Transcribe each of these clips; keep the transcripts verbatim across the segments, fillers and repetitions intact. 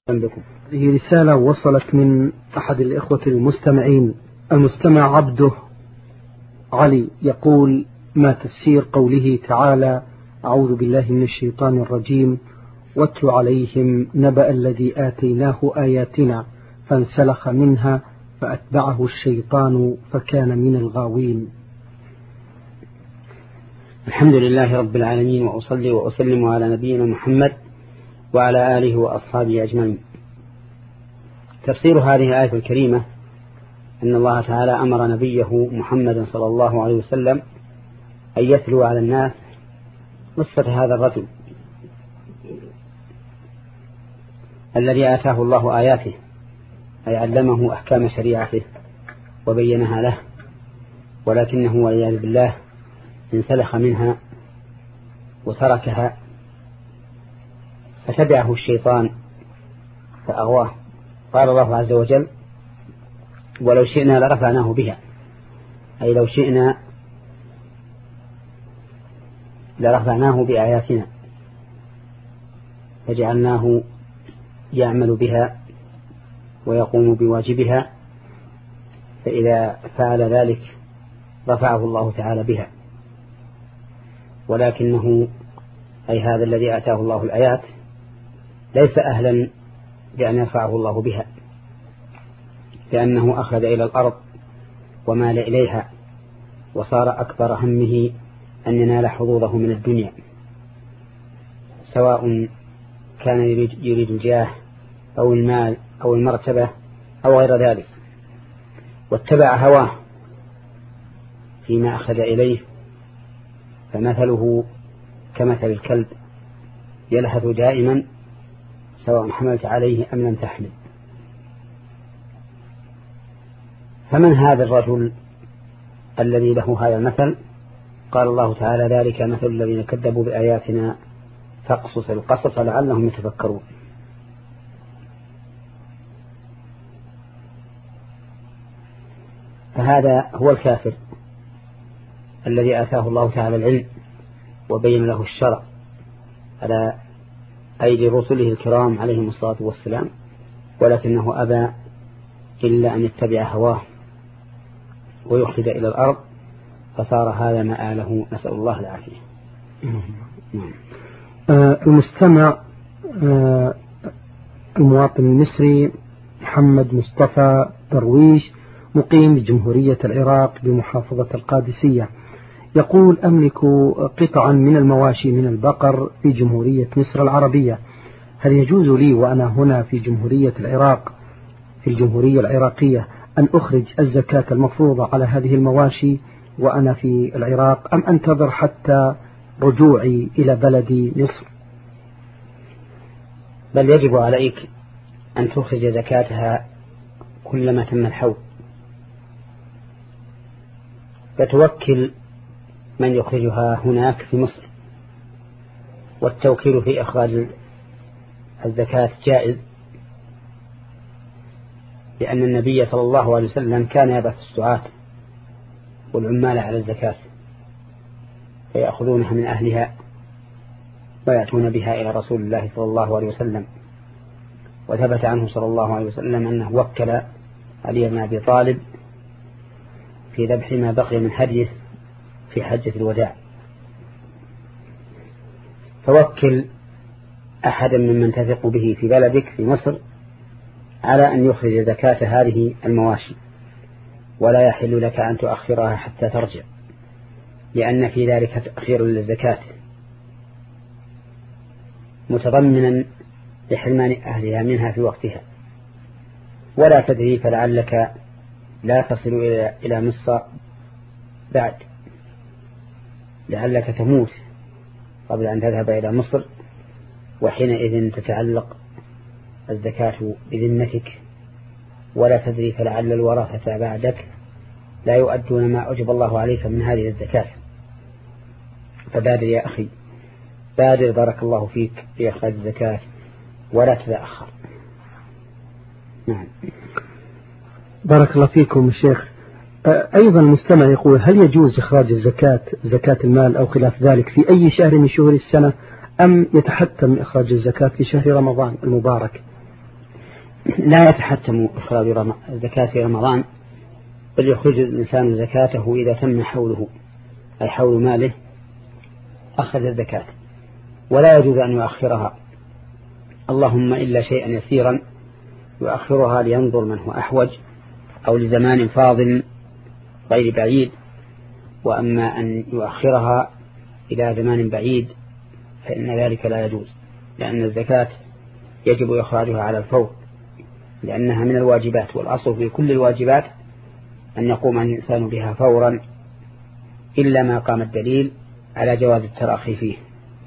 بكم. هذه رسالة وصلت من أحد الإخوة المستمعين. المستمع عبده علي يقول: ما تفسير قوله تعالى: أعوذ بالله من الشيطان الرجيم، واتل عليهم نبأ الذي آتيناه آياتنا فانسلخ منها فأتبعه الشيطان فكان من الغاوين. الحمد لله رب العالمين، وأصلي وأسلم على نبينا محمد وعلى آله وأصحابه أجمعين. تفسير هذه الآية الكريمة أن الله تعالى أمر نبيه محمد صلى الله عليه وسلم أن يتلو على الناس قصة هذا الرجل الذي آتاه الله آياته، أي علمه أحكام شريعته وبينها له، ولكنه والعياذ بالله انسلخ منها وتركها فتبعه الشيطان فأغواه. قال الله عز وجل: ولو شئنا لرفعناه بها، أي لو شئنا لرفعناه بآياتنا فجعلناه يعمل بها ويقوم بواجبها، فإذا فعل ذلك رفعه الله تعالى بها. ولكنه أي هذا الذي آتاه الله الآيات ليس أهلا بأن يرفعه الله بها، لأنه أخذ إلى الأرض ومال إليها، وصار أكبر همه أن ينال حظوظه من الدنيا، سواء كان يريد, يريد الجاه أو المال أو المرتبة أو غير ذلك، واتبع هواه فيما أخذ إليه، فمثله كمثل الكلب يلهث دائما سواء حملت عليه أم لم تحمل. فمن هذا الرجل الذي له هذا المثل؟ قال الله تعالى: ذلك مثل الذين كذبوا بآياتنا فاقصص القصص لعلهم يتفكرون. فهذا هو الكافر الذي آتاه الله تعالى العلم وبين له الشرع على أيدي رسله الكرام عليهم الصلاة والسلام، ولكنه أبى إلا أن يتبع هواه ويخلد إلى الأرض، فصار هذا مآله، نسأل الله العافية. آه المستمع آه المواطن المصري محمد مصطفى درويش مقيم بجمهورية العراق بمحافظة القادسية يقول: أملك قطعا من المواشي من البقر في جمهورية مصر العربية، هل يجوز لي وأنا هنا في جمهورية العراق في الجمهورية العراقية أن أخرج الزكاة المفروضة على هذه المواشي وأنا في العراق، أم أنتظر حتى رجوعي إلى بلدي مصر؟ بل يجب عليك أن تخرج زكاتها كلما تم الحول، فتوكل من يخرجها هناك في مصر، والتوكيل في إخراج الزكاة جائز، لأن النبي صلى الله عليه وسلم كان يبعث السعاة والعمال على الزكاة فيأخذونها من أهلها ويأتون بها إلى رسول الله صلى الله عليه وسلم. وثبت عنه صلى الله عليه وسلم أنه وكل علي بن أبي طالب في ذبح ما بقي من هديه في حجة الوداع، فوكل أحدا ممن تثق به في بلدك في مصر على أن يخرج زكاة هذه المواشي، ولا يحل لك أن تؤخرها حتى ترجع، لأن في ذلك تأخير للزكاة متضمنا لحرمان أهلها منها في وقتها، ولا تدري فلعلك لا تصل إلى مصر بعد، لعلك تموت قبل أن تذهب إلى مصر، وحينئذ تتعلق الزكاة بذمتك، ولا تدري فلعل الورثة بعدك لا يؤدون ما أوجب الله عليك من هذه الزكاة. فبادر يا أخي، بادر بارك الله فيك في إخراج الزكاة ولا تتأخر. نعم. بارك الله فيكم الشيخ. أيضا المستمع يقول: هل يجوز إخراج الزكاة زكاة المال أو خلاف ذلك في أي شهر من شهور السنة، أم يتحتم إخراج الزكاة في شهر رمضان المبارك؟ لا يتحتم إخراج الزكاة في رمضان، بل يخرج الإنسان زكاته إذا تم حوله، أي حول ماله أخذ الزكاة، ولا يجوز أن يؤخرها، اللهم إلا شيئا يسيرا يؤخرها لينظر من هو أحوج أو لزمان فاضل غير بعيد. وأما أن يؤخرها إلى زمان بعيد فإن ذلك لا يجوز، لأن الزكاة يجب إخراجها على الفور، لأنها من الواجبات، والأصل في كل الواجبات أن يقوم الإنسان بها فورا إلا ما قام الدليل على جواز التراخي فيه.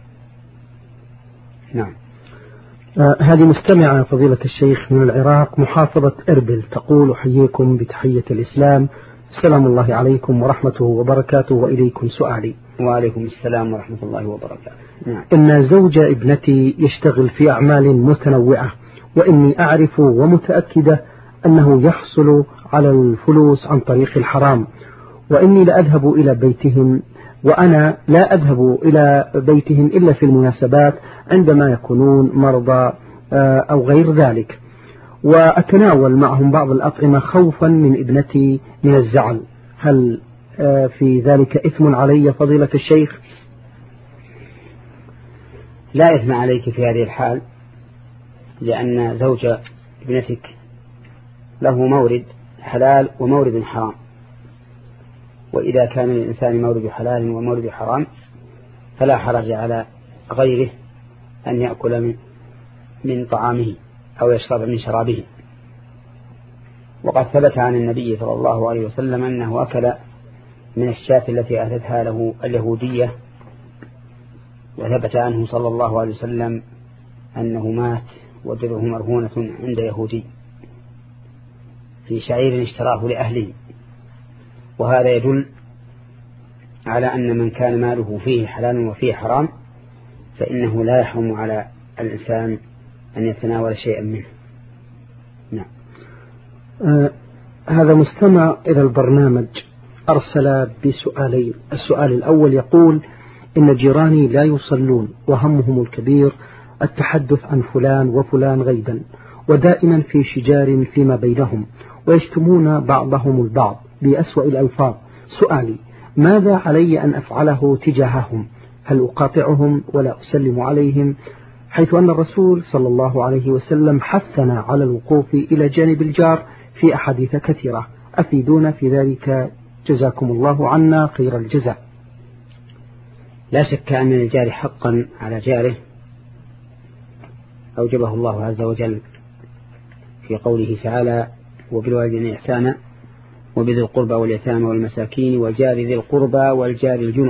نعم. آه هذه مستمعة فضيلة الشيخ من العراق محافظة إربل تقول: أحييكم بتحية الإسلام، السلام الله عليكم ورحمته وبركاته، وإليكم سؤالي. وعليكم السلام ورحمة الله وبركاته. نعم. إن زوج ابنتي يشتغل في أعمال متنوعة، وإني أعرف ومتأكدة أنه يحصل على الفلوس عن طريق الحرام، وإني لا أذهب إلى بيتهم، وأنا لا أذهب إلى بيتهم إلا في المناسبات عندما يكونون مرضى أو غير ذلك، وأتناول معهم بعض الأطعمة خوفا من ابنتي من الزعل، هل في ذلك إثم علي فضيلة الشيخ؟ لا إثم عليك في هذه الحال، لأن زوج ابنتك له مورد حلال ومورد حرام، وإذا كان للإنسان مورد حلال ومورد حرام فلا حرج على غيره أن يأكل من, من طعامه أو يشرب من شرابه. وقد ثبت عن النبي صلى الله عليه وسلم أنه أكل من الشاة التي أتتها له اليهودية، وثبت عنه صلى الله عليه وسلم أنه مات ودره مرهونة عند يهودي في شعير اشتراه لأهله. وهذا يدل على أن من كان ماله فيه حلال وفيه حرام فإنه لا يحرم على الإنسان أن يتناول شيئا منه. نعم. آه هذا مستمع إلى البرنامج أرسل بسؤالين. السؤال الأول يقول: إن جيراني لا يصلون، وهمهم الكبير التحدث عن فلان وفلان غيبا، ودائما في شجار فيما بينهم، ويشتمون بعضهم البعض بأسوأ الألفاظ. سؤالي: ماذا علي أن أفعله تجاههم؟ هل أقاطعهم ولا أسلم عليهم، حيث أن الرسول صلى الله عليه وسلم حثنا على الوقوف إلى جانب الجار في أحاديث كثيرة؟ أفيدونا في ذلك جزاكم الله عنا خير الجزاء. لا شك أن الجار حقا على جاره أوجبه الله عز وجل في قوله تعالى: وبالوالدين إحسانا وبذي القربى واليتامى والمساكين والجار ذي القربى والجار الجنب.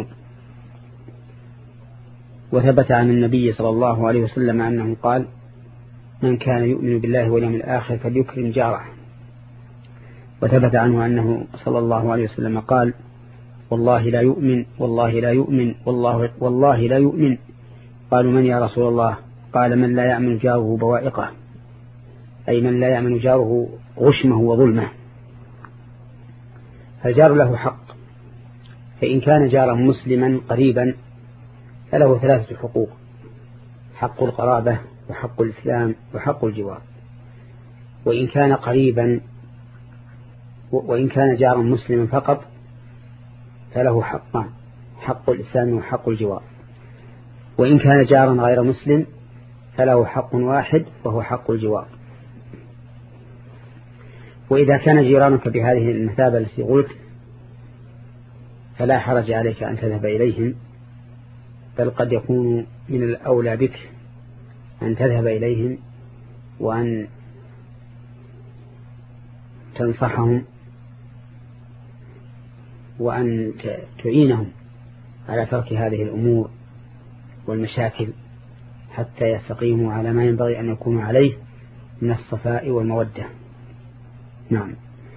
وثبت عن النبي صلى الله عليه وسلم أنه قال: من كان يؤمن بالله واليوم الآخر فليكرم جاره. وثبت عنه أنه صلى الله عليه وسلم قال: والله لا يؤمن والله لا يؤمن والله, والله لا يؤمن. قالوا: من يا رسول الله؟ قال: من لا يأمن جاره بوائقه، أي من لا يأمن جاره غشمه وظلمه. فالجار له حق، فإن كان جارا مسلما قريبا فله ثلاثة حقوق: حق القرابة وحق الإسلام وحق الجوار. وإن كان قريبا وإن كان جارا مسلما فقط فله حقان: حق الإسلام وحق الجوار. وإن كان جارا غير مسلم فله حق واحد وهو حق الجوار. وإذا كان جيرانك بهذه المثابة التي قلت فلا حرج عليك أن تذهب إليهم، بل قد يكون من الأولى بك أن تذهب إليهم وأن تنصحهم وأن تعينهم على ترك هذه الأمور والمشاكل حتى يستقيموا على ما ينبغي أن يكونوا عليه من الصفاء والمودة. نعم.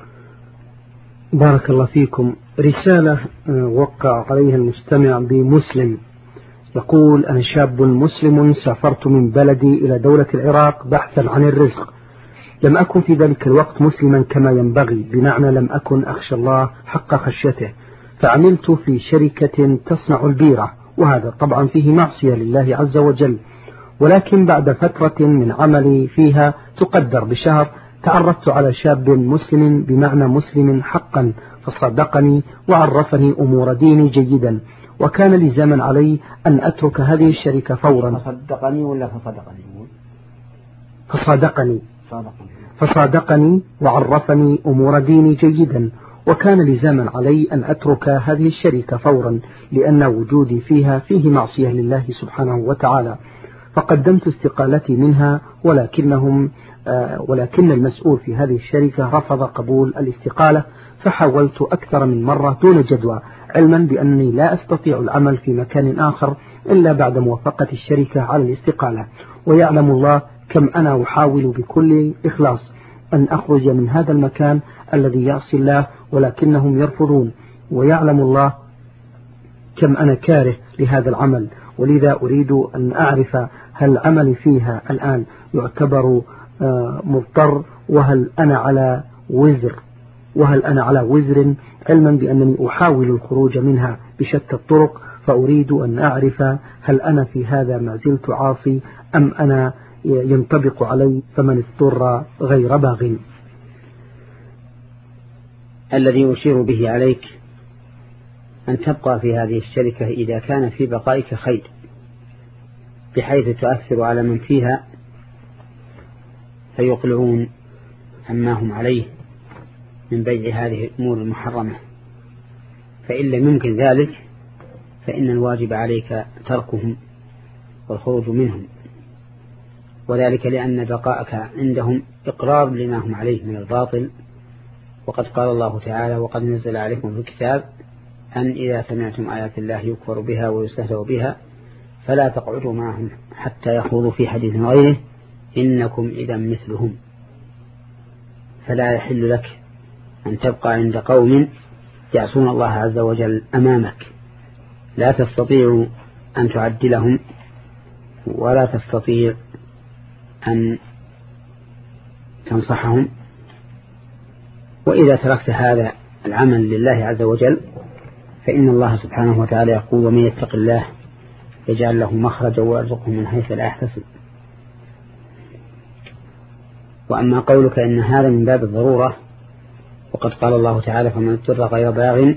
بارك الله فيكم. رسالة وقع عليها المستمع بمسلم، يقول: أنا شاب مسلم سافرت من بلدي إلى دولة العراق بحثا عن الرزق. لم أكن في ذلك الوقت مسلما كما ينبغي، بمعنى لم أكن أخشى الله حق خشيته، فعملت في شركة تصنع البيرة، وهذا طبعا فيه معصية لله عز وجل. ولكن بعد فترة من عملي فيها تقدر بشهر تعرفت على شاب مسلم بمعنى مسلم حقا، فصدقني وعرفني أمور ديني جيدا، وكان لزاما علي أن أترك هذه الشركة فورا. فصدقني ولا فصدقني؟ فصادقني صادقني. فصادقني وعرفني أمور ديني جيدا، وكان لزاما علي أن أترك هذه الشركة فورا، لأن وجودي فيها فيه معصية لله سبحانه وتعالى. فقدمت استقالتي منها، ولكنهم آه ولكن المسؤول في هذه الشركة رفض قبول الاستقالة، فحاولت أكثر من مرة دون جدوى، علما بأنني لا أستطيع العمل في مكان آخر إلا بعد موافقة الشركة على الاستقالة. ويعلم الله كم أنا أحاول بكل إخلاص أن أخرج من هذا المكان الذي يعصي الله، ولكنهم يرفضون. ويعلم الله كم أنا كاره لهذا العمل، ولذا أريد أن أعرف هل عملي فيها الآن يعتبر مضطر، وهل أنا على وزر وهل أنا على وزر علما بأنني أحاول الخروج منها بشتى الطرق. فأريد أن أعرف هل أنا في هذا ما زلت عاصي أم أنا ينطبق علي فمن اضطر غير باغ. الذي أشير به عليك أن تبقى في هذه الشركة إذا كان في بقائك خير، بحيث تؤثر على من فيها فيقلعون عما هم عليه من بيع هذه الأمور المحرمة. فإن لم يمكن ذلك فإن الواجب عليك تركهم والخروج منهم، وذلك لأن بقاءك عندهم إقرار لما هم عليه من الباطل. وقد قال الله تعالى: وقد نزل عليكم في الكتاب أن إذا سمعتم آيات الله يكفر بها ويستهزأ بها فلا تقعدوا معهم حتى يخوضوا في حديث غيره إنكم إذا مثلهم. فلا يحل لك أن تبقى عند قوم يعصون الله عز وجل أمامك، لا تستطيع أن تعدلهم ولا تستطيع أن تنصحهم. وإذا تركت هذا العمل لله عز وجل فإن الله سبحانه وتعالى يقول: ومن يتق الله يجعل له مخرجا ويرزقه من حيث لا يحتسب. وأما قولك إن هذا من باب الضرورة، وقد قال الله تعالى: فمن اضطر غير باغ،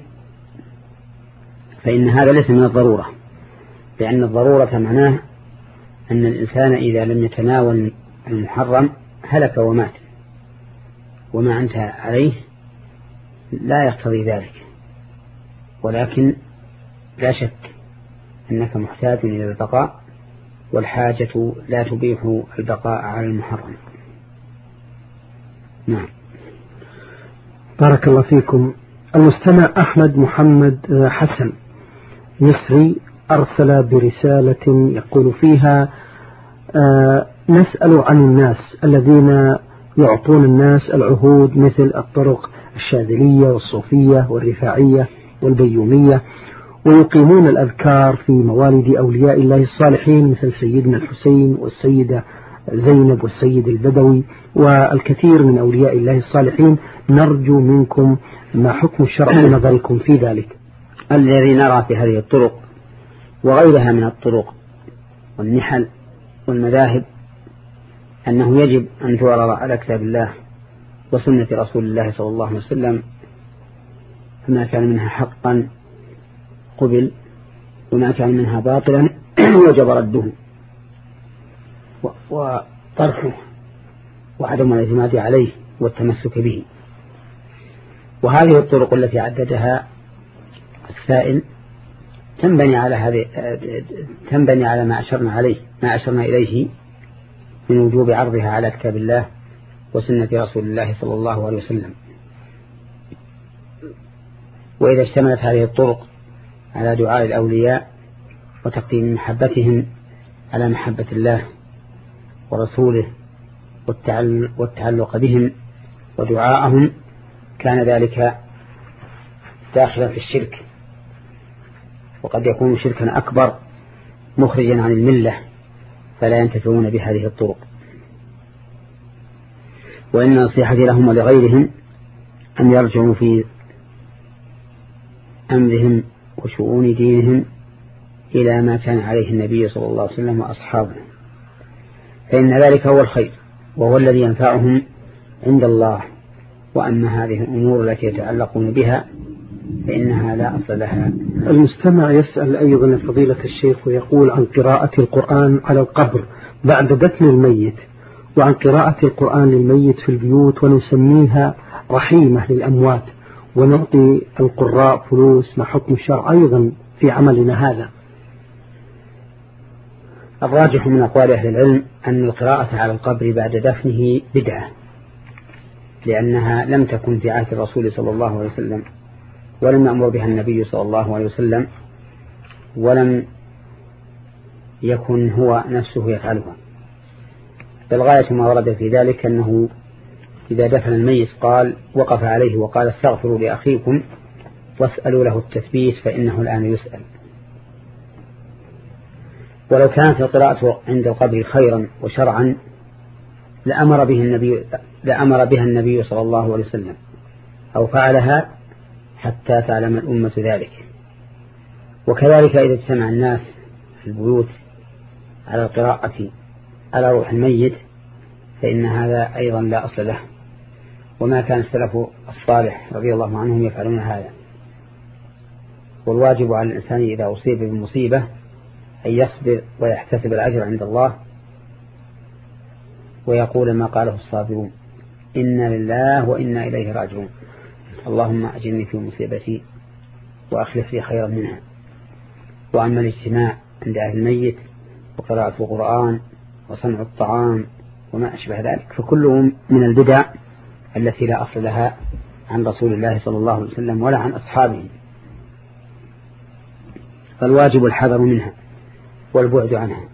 فإن هذا ليس من الضرورة، لأن الضرورة معناه أن الإنسان إذا لم يتناول المحرم هلك ومات، وما أنت عليه لا يقتضي ذلك. ولكن لا شك أنك محتاج إلى البقاء، والحاجة لا تبيح البقاء على المحرم. نعم. بارك الله فيكم. المستمع أحمد محمد حسن مصري أرسل برسالة يقول فيها: آه نسأل عن الناس الذين يعطون الناس العهود مثل الطرق الشاذلية والصوفية والرفاعية والبيومية، ويقيمون الأذكار في موالد أولياء الله الصالحين مثل سيدنا الحسين والسيدة زينب والسيد البدوي والكثير من أولياء الله الصالحين. نرجو منكم ما حكم الشرع في نظركم في ذلك؟ الذي نرى في هذه الطرق وغيرها من الطرق والنحل والمذاهب أنه يجب أن تعرض على كتاب الله وسنة رسول الله صلى الله عليه وسلم، فما كان منها حقا قبل، وما كان منها باطلا وجب رده وطرحه وعدم الاعتماد عليه والتمسك به. وهذه الطرق التي عددها السائل تنبني على هذه تنبني على ما أشرنا عليه ما أشرنا إليه من وجوب عرضها على كتاب الله وسنة رسول الله صلى الله عليه وسلم. وإذا اشتملت هذه الطرق على دعاء الأولياء وتقديم محبتهم على محبة الله ورسوله والتعلق بهم ودعاءهم كان ذلك داخلا في الشرك، وقد يكون شركا أكبر مخرجا عن الملة، فلا ينتفعون بهذه الطرق. وإن نصيحتي لهم ولغيرهم أن يرجعوا في أمرهم وشؤون دينهم إلى ما كان عليه النبي صلى الله عليه وسلم وأصحابه، فإن ذلك هو الخير وهو الذي ينفعهم عند الله. وأما هذه الأمور التي يتعلقون بها فإنها لا أصل لها. المستمع يسأل أيضا فضيلة الشيخ ويقول عن قراءة القرآن على القبر بعد دفن الميت، وعن قراءة القرآن للميت في البيوت ونسميها رحيمة للأموات ونعطي القراء فلوس، ما حكم الشرع أيضا في عملنا هذا؟ الراجح من أقوال أهل العلم أن القراءة على القبر بعد دفنه بدعة، لأنها لم تكن في عهد الرسول صلى الله عليه وسلم، ولم يأمر بها النبي صلى الله عليه وسلم، ولم يكن هو نفسه يفعلها. بالغاية ما ورد في ذلك أنه إذا دفن الميت قال وقف عليه وقال استغفروا لأخيكم واسألوا له التثبيت فإنه الآن يسأل. ولو كانت القراءة عند القبر خيرا وشرعا لأمر به النبي لأمر بها النبي صلى الله عليه وسلم أو فعلها حتى تعلم الأمة ذلك. وكذلك إذا اجتمع الناس في البيوت على القراءة على روح الميت فإن هذا أيضا لا أصل له، وما كان السلف الصالح رضي الله عنهم يفعلون هذا. والواجب على الإنسان إذا أصيب بمصيبة أن يصبر ويحتسب الأجر عند الله ويقول ما قاله الصابرون إنا لله وإنا إليه راجعون، اللهم أجرني في مصيبتي وأخلف لي خيرا منها. وأما الاجتماع عند أهل الميت وقراءة القرآن وصنع الطعام وما أشبه ذلك فكله من البدع التي لا أصل لها عن رسول الله صلى الله عليه وسلم ولا عن أصحابه، فالواجب الحذر منها والبعد عنها.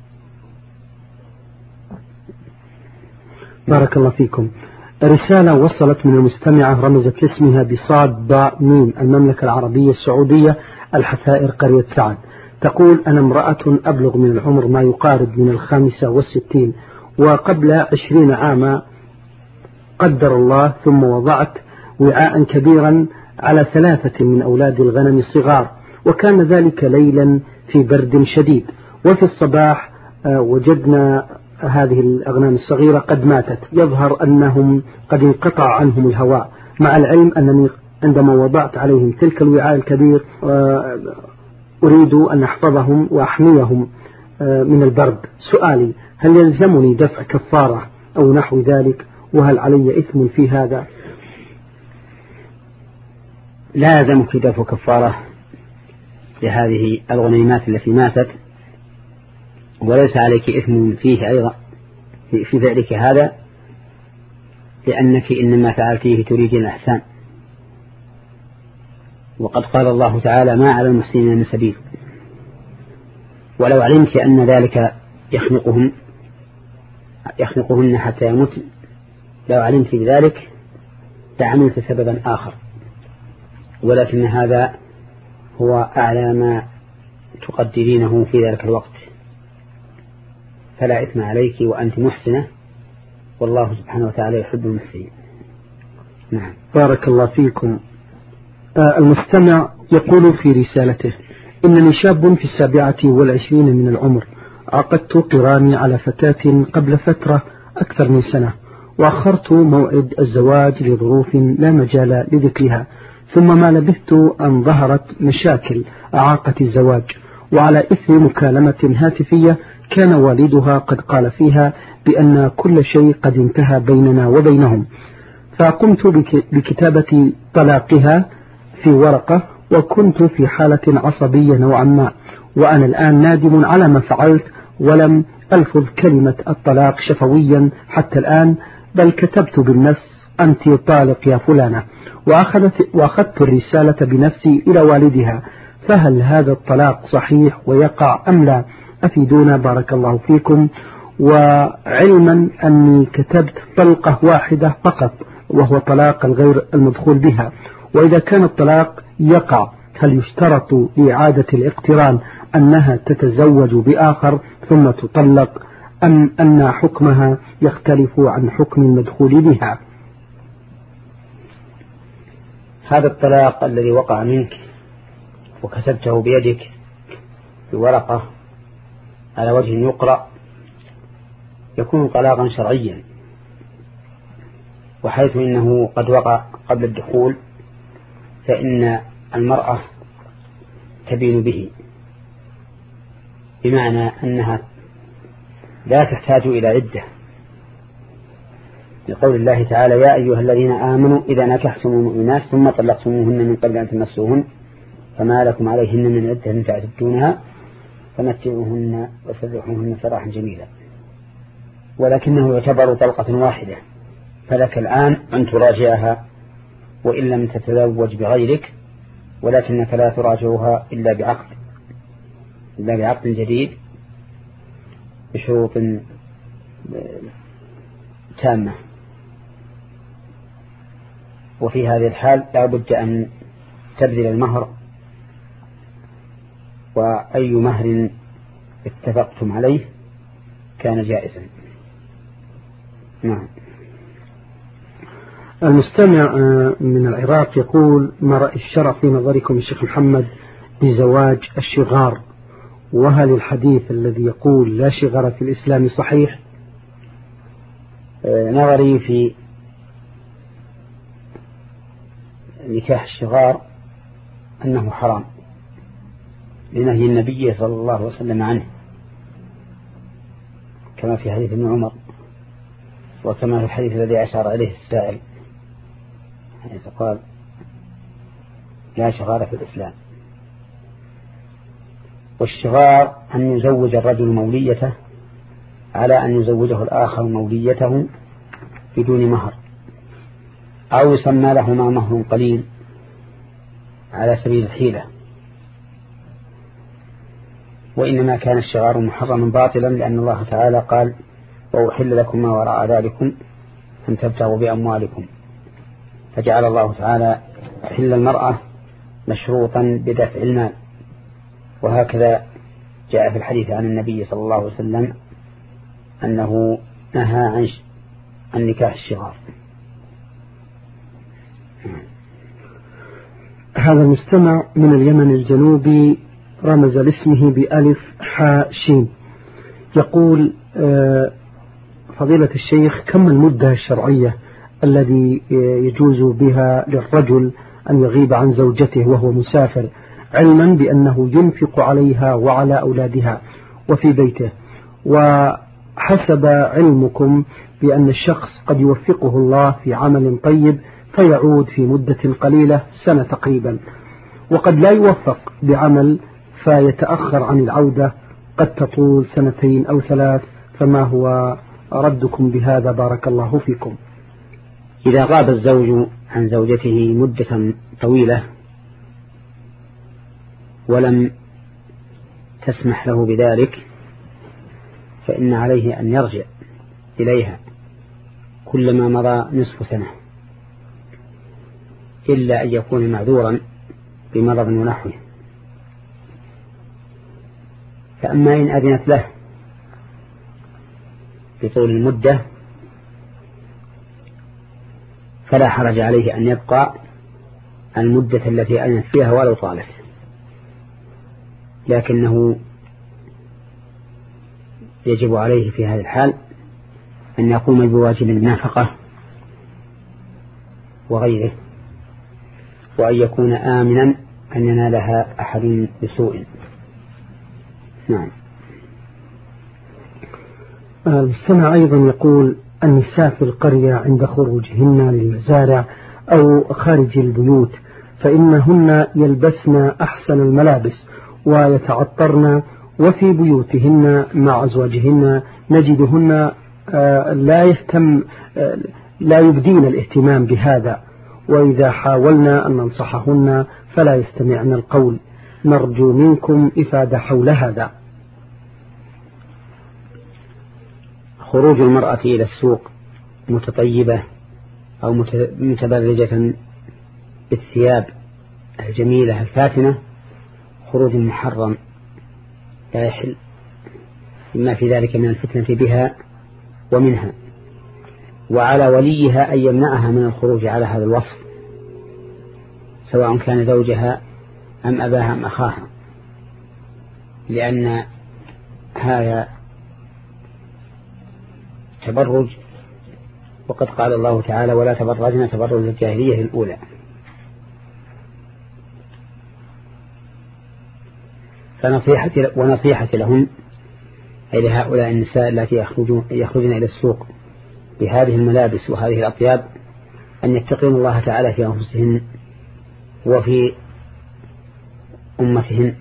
بارك الله فيكم. رسالة وصلت من المستمعة رمزت لاسمها بصاد باء ميم، المملكة العربية السعودية، الحفائر، قرية سعد. تقول أنا امرأة أبلغ من العمر ما يقارب من الخامسة والستين، وقبل عشرين عاما قدر الله ثم وضعت وعاء كبيرا على ثلاثة من أولاد الغنم الصغار، وكان ذلك ليلا في برد شديد، وفي الصباح وجدنا هذه الأغنام الصغيرة قد ماتت، يظهر أنهم قد انقطع عنهم الهواء، مع العلم أنني عندما وضعت عليهم تلك الوعاء الكبير أريد أن أحفظهم وأحميهم من البرد. سؤالي هل يلزمني دفع كفارة أو نحو ذلك، وهل علي إثم في هذا؟ لا يلزمك دفع كفارة لهذه الغنيمات التي ماتت، وليس عليك إثم فيه أيضا في ذلك هذا، لأنك إنما فعلتيه تريد الإحسان، وقد قال الله تعالى ما على المحسنين من سبيل. ولو علمت أن ذلك يخنقهم يخنقهن حتى يموت، لو علمت بذلك لعملت سببا آخر، ولكن هذا هو أعلى ما تقدرينه في ذلك الوقت، فلا إثم عليك وأنت محسنة، والله سبحانه وتعالى يحب المحسنين. نعم. بارك الله فيكم. آه المستمع يقول في رسالته إنني شاب في السابعة والعشرين من العمر، عقدت قراني على فتاة قبل فترة أكثر من سنة، وأخرت موعد الزواج لظروف لا مجال لذكرها، ثم ما لبثت أن ظهرت مشاكل أعاقت الزواج، وعلى إثر مكالمة هاتفية كان والدها قد قال فيها بأن كل شيء قد انتهى بيننا وبينهم، فقمت بكتابة طلاقها في ورقة، وكنت في حالة عصبية نوعا ما، وأنا الآن نادم على ما فعلت، ولم ألفظ كلمة الطلاق شفويا حتى الآن، بل كتبت بالنص أنت طالق يا فلانة، وأخذت, وأخذت الرسالة بنفسي إلى والدها، فهل هذا الطلاق صحيح ويقع أم لا؟ أفيدونا بارك الله فيكم. وعلما أني كتبت طلقة واحدة فقط وهو طلاق الغير المدخول بها، وإذا كان الطلاق يقع هل يشترط لإعادة الاقتران أنها تتزوج بآخر ثم تطلق، أم أن حكمها يختلف عن حكم المدخول بها؟ هذا الطلاق الذي وقع منك وكتبته بيدك بورقة على وجه يقرأ يكون طلاقا شرعيا، وحيث إنه قد وقع قبل الدخول فإن المرأة تبين به، بمعنى أنها لا تحتاج إلى عدة، لقول الله تعالى: يا أيها الذين آمنوا إذا نكحتم المؤمنات ثم طلقتموهن من قبل أن تمسوهن فما لكم عليهن من عدة تعتدونها فمتعوهن وسرحوهن سراحا جميلا. ولكنه يعتبر طلقة واحدة، فلك الآن أن تراجعها وإن لم تتزوج بغيرك، ولكنك لا تراجعها إلا بعقد إلا بعقد جديد بشروط تامة. وفي هذه الحال لا بد أن تبذل المهر، وأي مهر اتفقتم عليه كان جائزا. نعم. المستمع من العراق يقول: ما رأي الشرع في نظركم الشيخ محمد بزواج الشغار؟ وهل الحديث الذي يقول لا شغار في الإسلام صحيح؟ نظري في نكاح الشغار أنه حرام لنهي النبي صلى الله عليه وسلم عنه، كما في حديث ابن عمر، وكما في الحديث الذي أشار إليه السائل حيث قال: لا شغار في الإسلام. والشغار أن يزوج الرجل موليته على أن يزوجه الآخر موليته بدون مهر، أو يسمى لهما مهر قليل على سبيل الحيلة. وإنما كان الشغار محرما باطلا، لأن الله تعالى قال: وأحل لكم ما وراء ذلكم أن تبتغوا بأموالكم، فجعل الله تعالى حل المرأة مشروطا بدفع المال. وهكذا جاء في الحديث عن النبي صلى الله عليه وسلم أنه نهى عن عن نكاح الشغار. هذا المستمع من اليمن الجنوبي رمز لاسمه بألف حاء شين، يقول: فضيلة الشيخ، كم المدة الشرعية الذي يجوز بها للرجل أن يغيب عن زوجته وهو مسافر، علما بأنه ينفق عليها وعلى أولادها وفي بيته، وحسب علمكم بأن الشخص قد يوفقه الله في عمل طيب فيعود في مدة قليلة، سنة تقريبا، وقد لا يوفق بعمل فيتأخر عن العودة، قد تطول سنتين أو ثلاث، فما هو ردكم بهذا بارك الله فيكم؟ إذا غاب الزوج عن زوجته مدة طويلة ولم تسمح له بذلك فإن عليه أن يرجع إليها كلما مضى نصف سنة، إلا أن يكون معذورا بمرض ونحوه. فأما إن أذنت له بطول المدة فلا حرج عليه أن يبقى المدة التي أذنت فيها ولو طالت، لكنه يجب عليه في هذا الحال أن يقوم بواجب النفقة وغيره، وأن يكون آمنا أن ينالها أحد بسوء. نعم. المستمع أيضا يقول: النساء في القرية عند خروجهن للمزارع أو خارج البيوت فإنهن يلبسن أحسن الملابس ويتعطرن، وفي بيوتهن مع أزواجهن نجدهن لا يهتم لا يبدين الاهتمام بهذا، وإذا حاولنا أن ننصحهن فلا يستمعن القول. نرجو منكم إفادة حول هذا. خروج المرأة إلى السوق متطيبة أو متبرجة بالثياب الجميلة الفاتنة خروج محرم لا يحل، إما في ذلك من الفتنة بها ومنها، وعلى وليها أن يمنعها من الخروج على هذا الوصف، سواء كان زوجها أم أباها أم أخاها، لأن هذا التبرج، وقد قال الله تعالى ولا تبرجنا تبرج الجاهلية الأولى. فنصيحتي ونصيحتي لهم أي لهؤلاء النساء التي يخرجون يخرجن إلى السوق بهذه الملابس وهذه الأطياب أن يتقين الله تعالى في أنفسهن وفي أمتهن،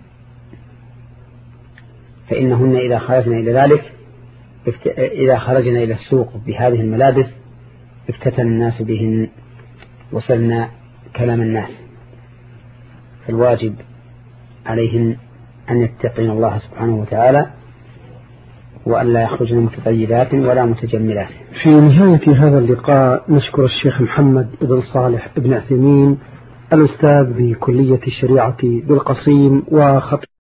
فإنهن إذا خرجن إلى ذلك إذا خرجنا إلى السوق بهذه الملابس افتتن الناس بهن وصلنا كلام الناس. فالواجب عليهن أن يتقين الله سبحانه وتعالى وأن لا يخرجن متطيبات ولا متجملات. في نهاية هذا اللقاء نشكر الشيخ محمد بن صالح بن عثيمين الأستاذ بكلية الشريعة بالقصيم وخطيب